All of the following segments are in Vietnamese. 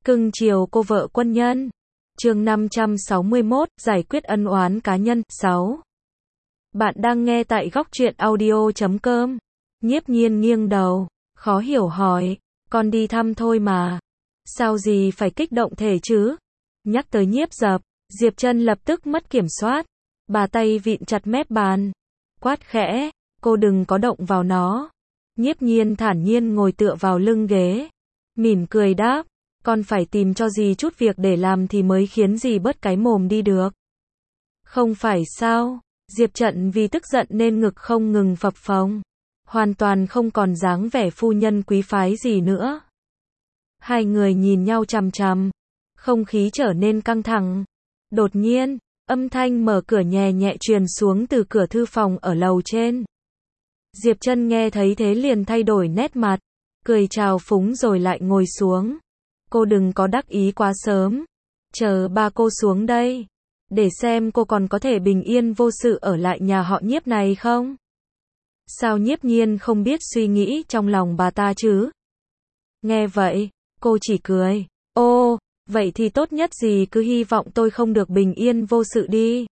Cưng chiều cô vợ quân nhân. Chương 561, giải quyết ân oán cá nhân. 6. Bạn đang nghe tại góc truyện audio.com. Nhiếp Nhiên nghiêng đầu, khó hiểu hỏi, con đi thăm thôi mà. Sao gì phải kích động thể chứ? Nhắc tới Nhiếp Dập, Diệp Trân lập tức mất kiểm soát. Bà tay vịn chặt mép bàn. Quát khẽ, cô đừng có động vào nó. Nhiếp Nhiên thản nhiên ngồi tựa vào lưng ghế. Mỉm cười đáp, con phải tìm cho dì chút việc để làm thì mới khiến dì bớt cái mồm đi được. Không phải sao? Diệp Trân vì tức giận nên ngực không ngừng phập phồng. Hoàn toàn không còn dáng vẻ phu nhân quý phái gì nữa. Hai người nhìn nhau chằm chằm. Không khí trở nên căng thẳng. Đột nhiên, âm thanh mở cửa nhẹ nhẹ truyền xuống từ cửa thư phòng ở lầu trên. Diệp Trân nghe thấy thế liền thay đổi nét mặt. Cười chào phúng rồi lại ngồi xuống. Cô đừng có đắc ý quá sớm. Chờ ba cô xuống đây. Để xem cô còn có thể bình yên vô sự ở lại nhà họ Nhiếp này không? Sao Nhiếp Nhiên không biết suy nghĩ trong lòng bà ta chứ? Nghe vậy, cô chỉ cười. Ô, vậy thì tốt nhất dì cứ hy vọng tôi không được bình yên vô sự đi.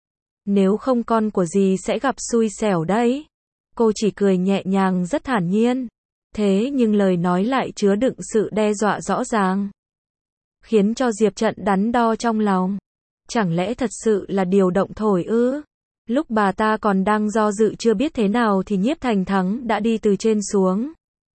Nếu không con của dì sẽ gặp xui xẻo đấy. Cô chỉ cười nhẹ nhàng rất thản nhiên. Thế nhưng lời nói lại chứa đựng sự đe dọa rõ ràng. Khiến cho Diệp Trân đắn đo trong lòng. Chẳng lẽ thật sự là điều động thổi ư? Lúc bà ta còn đang do dự chưa biết thế nào thì Nhiếp Thành Thắng đã đi từ trên xuống.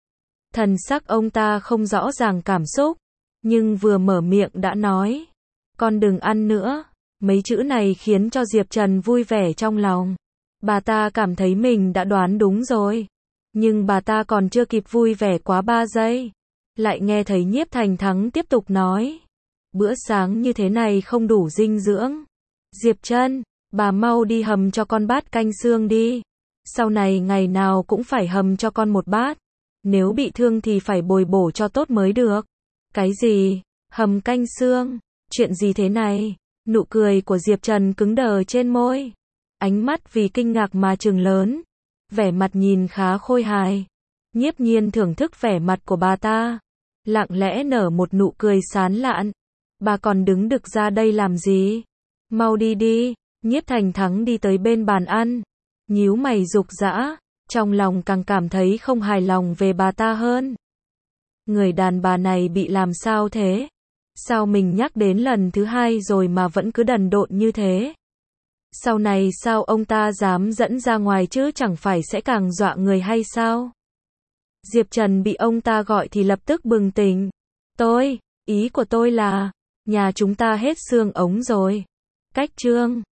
Thần sắc ông ta không rõ ràng cảm xúc. Nhưng vừa mở miệng đã nói. Con đừng ăn nữa. Mấy chữ này khiến cho Diệp Trân vui vẻ trong lòng. Bà ta cảm thấy mình đã đoán đúng rồi. Nhưng bà ta còn chưa kịp vui vẻ quá 3 giây. Lại nghe thấy Nhiếp Thành Thắng tiếp tục nói. Bữa sáng như thế này không đủ dinh dưỡng. Diệp Trân, bà mau đi hầm cho con bát canh xương đi. Sau này ngày nào cũng phải hầm cho con một bát. Nếu bị thương thì phải bồi bổ cho tốt mới được. Cái gì? Hầm canh xương? Chuyện gì thế này? Nụ cười của Diệp Trân cứng đờ trên môi. Ánh mắt vì kinh ngạc mà trừng lớn. Vẻ mặt nhìn khá khôi hài. Nhiếp Nhiên thưởng thức vẻ mặt của bà ta. Lặng lẽ nở một nụ cười sán lạn. Bà còn đứng đực ra đây làm gì? Mau đi đi. Nhiếp Thành Thắng đi tới bên bàn ăn. Nhíu mày rục rã. Trong lòng càng cảm thấy không hài lòng về bà ta hơn. Người đàn bà này bị làm sao thế? Sao mình nhắc đến lần thứ 2 rồi mà vẫn cứ đần độn như thế? Sau này sao ông ta dám dẫn ra ngoài chứ chẳng phải sẽ càng dọa người hay sao? Diệp Trân bị ông ta gọi thì lập tức bừng tỉnh. Ý của tôi là, nhà chúng ta hết xương ống rồi. Cách chương